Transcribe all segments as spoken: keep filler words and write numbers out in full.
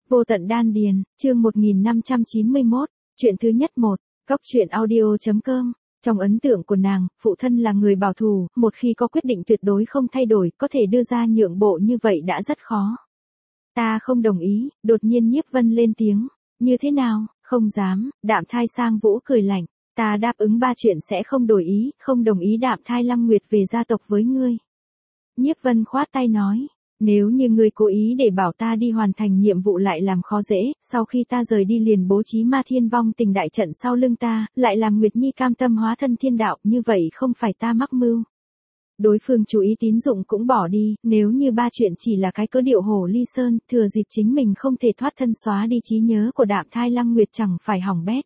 Vô tận đan điền, chương một nghìn năm trăm chín mươi mốt, chuyện thứ nhất một, góc truyện audio.com. Trong ấn tượng của nàng, phụ thân là người bảo thủ, một khi có quyết định tuyệt đối không thay đổi, có thể đưa ra nhượng bộ như vậy đã rất khó. Ta không đồng ý, đột nhiên Nhiếp Vân lên tiếng. Như thế nào, không dám, Đạm Thai Sang Vũ cười lạnh. Ta đáp ứng ba chuyện sẽ không đổi ý, không đồng ý Đạm Thai Lăng Nguyệt về gia tộc với ngươi. Nhiếp Vân khoát tay nói. Nếu như ngươi cố ý để bảo ta đi hoàn thành nhiệm vụ lại làm khó dễ, sau khi ta rời đi liền bố trí ma thiên vong tình đại trận sau lưng ta, lại làm Nguyệt Nhi cam tâm hóa thân thiên đạo, như vậy không phải ta mắc mưu. Đối phương chú ý tín dụng cũng bỏ đi, nếu như ba chuyện chỉ là cái cớ điệu hổ ly sơn, thừa dịp chính mình không thể thoát thân xóa đi trí nhớ của Đạm Thai Lăng Nguyệt chẳng phải hỏng bét.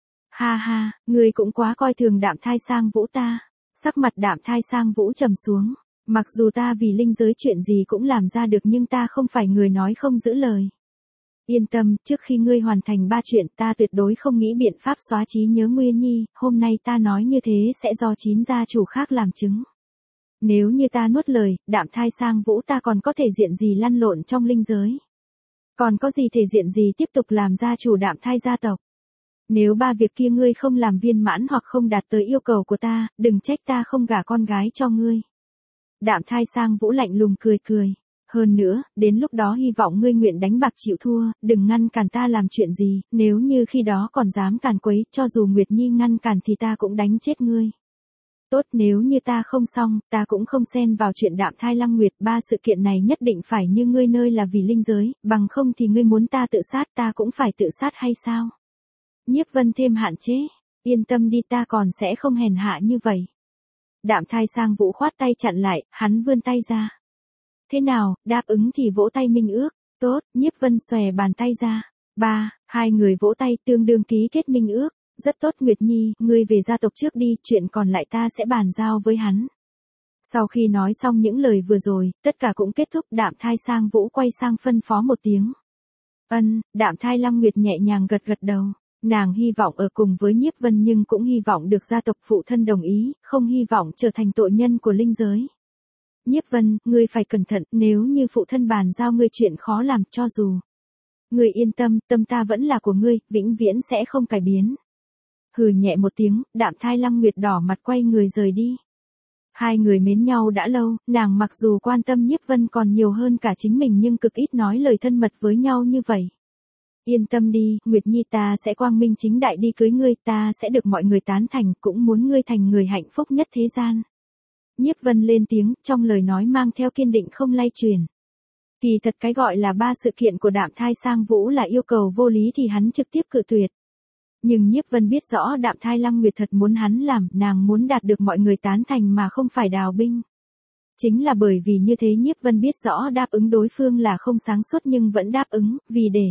Ha ha, ngươi cũng quá coi thường Đạm Thai Sang Vũ ta. Sắc mặt Đạm Thai Sang Vũ trầm xuống. Mặc dù ta vì linh giới chuyện gì cũng làm ra được nhưng ta không phải người nói không giữ lời. Yên tâm, trước khi ngươi hoàn thành ba chuyện ta tuyệt đối không nghĩ biện pháp xóa trí nhớ Nguyên Nhi, hôm nay ta nói như thế sẽ do chín gia chủ khác làm chứng. Nếu như ta nuốt lời, Đạm Thai Sang Vũ ta còn có thể diện gì lăn lộn trong linh giới. Còn có gì thể diện gì tiếp tục làm gia chủ Đạm Thai gia tộc. Nếu ba việc kia ngươi không làm viên mãn hoặc không đạt tới yêu cầu của ta, đừng trách ta không gả con gái cho ngươi. Đạm Thai Sang Vũ lạnh lùng cười cười. Hơn nữa, đến lúc đó hy vọng ngươi nguyện đánh bạc chịu thua, đừng ngăn cản ta làm chuyện gì, nếu như khi đó còn dám càn quấy, cho dù Nguyệt Nhi ngăn cản thì ta cũng đánh chết ngươi. Tốt, nếu như ta không xong, ta cũng không xen vào chuyện Đạm Thai Lăng Nguyệt, ba sự kiện này nhất định phải như ngươi nơi là vì linh giới, bằng không thì ngươi muốn ta tự sát ta cũng phải tự sát hay sao? Nhiếp Vân thêm hạn chế, yên tâm đi ta còn sẽ không hèn hạ như vậy. Đạm Thai Sang Vũ khoát tay chặn lại, hắn vươn tay ra. Thế nào, đáp ứng thì vỗ tay minh ước, tốt, Nhiếp Vân xòe bàn tay ra. Ba, hai người vỗ tay tương đương ký kết minh ước, rất tốt Nguyệt Nhi, ngươi về gia tộc trước đi, chuyện còn lại ta sẽ bàn giao với hắn. Sau khi nói xong những lời vừa rồi, tất cả cũng kết thúc, Đạm Thai Sang Vũ quay sang phân phó một tiếng. Ân, Đạm Thai Lăng Nguyệt nhẹ nhàng gật gật đầu. Nàng hy vọng ở cùng với Nhiếp Vân nhưng cũng hy vọng được gia tộc phụ thân đồng ý, không hy vọng trở thành tội nhân của linh giới. Nhiếp Vân, ngươi phải cẩn thận, nếu như phụ thân bàn giao ngươi chuyện khó làm, cho dù. Ngươi yên tâm, tâm ta vẫn là của ngươi, vĩnh viễn sẽ không cải biến. Hừ nhẹ một tiếng, Đạm Thai Lăng Nguyệt đỏ mặt quay người rời đi. Hai người mến nhau đã lâu, nàng mặc dù quan tâm Nhiếp Vân còn nhiều hơn cả chính mình nhưng cực ít nói lời thân mật với nhau như vậy. Yên tâm đi, Nguyệt Nhi ta sẽ quang minh chính đại đi cưới ngươi, ta sẽ được mọi người tán thành, cũng muốn ngươi thành người hạnh phúc nhất thế gian. Nhiếp Vân lên tiếng, trong lời nói mang theo kiên định không lay chuyển. Kỳ thật cái gọi là ba sự kiện của Đạm Thai Sang Vũ là yêu cầu vô lý thì hắn trực tiếp cự tuyệt. Nhưng Nhiếp Vân biết rõ Đạm Thai Lăng Nguyệt thật muốn hắn làm, nàng muốn đạt được mọi người tán thành mà không phải đào binh. Chính là bởi vì như thế Nhiếp Vân biết rõ đáp ứng đối phương là không sáng suốt nhưng vẫn đáp ứng, vì để.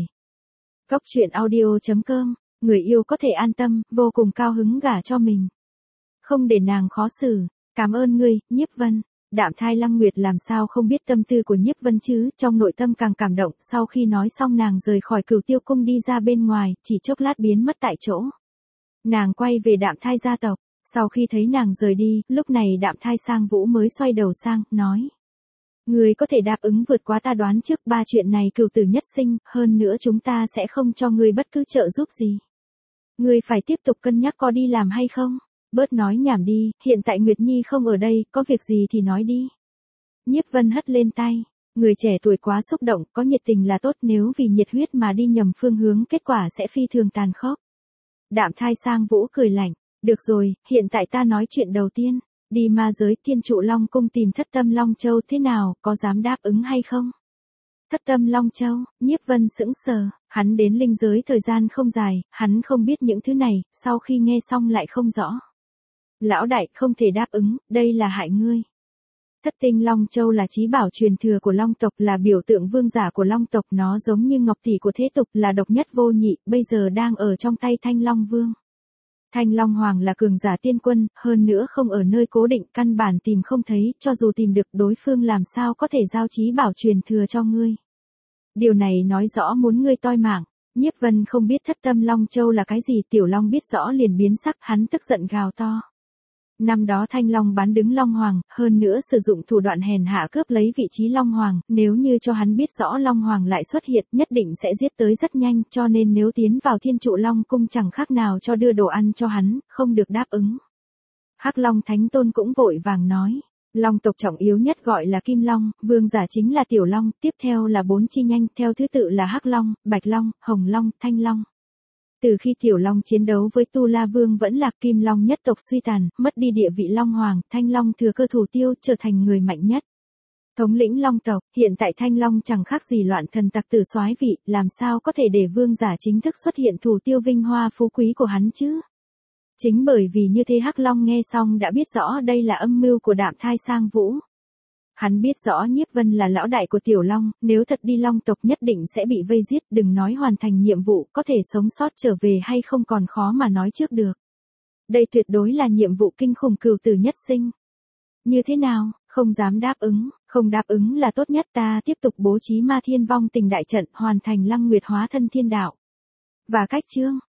Góc truyện audio.com, người yêu có thể an tâm, vô cùng cao hứng gả cho mình. Không để nàng khó xử, cảm ơn ngươi, Nhiếp Vân. Đạm Thai Lăng Nguyệt làm sao không biết tâm tư của Nhiếp Vân chứ, trong nội tâm càng cảm động, sau khi nói xong nàng rời khỏi Cửu Tiêu Cung đi ra bên ngoài, chỉ chốc lát biến mất tại chỗ. Nàng quay về Đạm Thai gia tộc, sau khi thấy nàng rời đi, lúc này Đạm Thai Sang Vũ mới xoay đầu sang, nói. Ngươi có thể đáp ứng vượt quá ta đoán trước, ba chuyện này cửu tử nhất sinh, hơn nữa chúng ta sẽ không cho ngươi bất cứ trợ giúp gì. Ngươi phải tiếp tục cân nhắc có đi làm hay không? Bớt nói nhảm đi, hiện tại Nguyệt Nhi không ở đây, có việc gì thì nói đi. Nhiếp Vân hất lên tay, người trẻ tuổi quá xúc động, có nhiệt tình là tốt, nếu vì nhiệt huyết mà đi nhầm phương hướng kết quả sẽ phi thường tàn khốc. Đạm Thai Sang Vũ cười lạnh, được rồi, hiện tại ta nói chuyện đầu tiên. Đi ma giới Thiên Trụ Long Cung tìm Thất Tâm Long Châu thế nào, có dám đáp ứng hay không? Thất Tâm Long Châu, Nhiếp Vân sững sờ, hắn đến linh giới thời gian không dài, hắn không biết những thứ này, sau khi nghe xong lại không rõ. Lão đại, không thể đáp ứng, đây là hại ngươi. Thất Tinh Long Châu là chí bảo truyền thừa của Long tộc, là biểu tượng vương giả của Long tộc, nó giống như ngọc tỷ của thế tục, là độc nhất vô nhị, bây giờ đang ở trong tay Thanh Long Vương. Thanh Long Hoàng là cường giả tiên quân, hơn nữa không ở nơi cố định, căn bản tìm không thấy, cho dù tìm được đối phương làm sao có thể giao chí bảo truyền thừa cho ngươi. Điều này nói rõ muốn ngươi toi mạng. Nhiếp Vân không biết Thất Tâm Long Châu là cái gì, Tiểu Long biết rõ liền biến sắc, hắn tức giận gào to. Năm đó Thanh Long bán đứng Long Hoàng, hơn nữa sử dụng thủ đoạn hèn hạ cướp lấy vị trí Long Hoàng, nếu như cho hắn biết rõ Long Hoàng lại xuất hiện nhất định sẽ giết tới rất nhanh, cho nên nếu tiến vào Thiên Trụ Long cung chẳng khác nào cho đưa đồ ăn cho hắn, không được đáp ứng. Hắc Long Thánh Tôn cũng vội vàng nói. Long tộc trọng yếu nhất gọi là Kim Long, vương giả chính là Tiểu Long, tiếp theo là bốn chi nhanh, theo thứ tự là Hắc Long, Bạch Long, Hồng Long, Thanh Long. Từ khi Tiểu Long chiến đấu với Tu La Vương vẫn lạc, Kim Long nhất tộc suy tàn, mất đi địa vị Long Hoàng, Thanh Long thừa cơ thủ tiêu, trở thành người mạnh nhất. Thống lĩnh Long tộc, hiện tại Thanh Long chẳng khác gì loạn thần tặc tử soái vị, làm sao có thể để vương giả chính thức xuất hiện thủ tiêu vinh hoa phú quý của hắn chứ? Chính bởi vì như thế Hắc Long nghe xong đã biết rõ đây là âm mưu của Đạm Thai Sang Vũ. Hắn biết rõ Nhiếp Vân là lão đại của Tiểu Long, nếu thật đi Long tộc nhất định sẽ bị vây giết, đừng nói hoàn thành nhiệm vụ, có thể sống sót trở về hay không còn khó mà nói trước được. Đây tuyệt đối là nhiệm vụ kinh khủng cửu tử nhất sinh. Như thế nào, không dám đáp ứng, không đáp ứng là tốt nhất, ta tiếp tục bố trí Ma Thiên Vong Tình đại trận, hoàn thành Lăng Nguyệt hóa thân thiên đạo. Và cách chương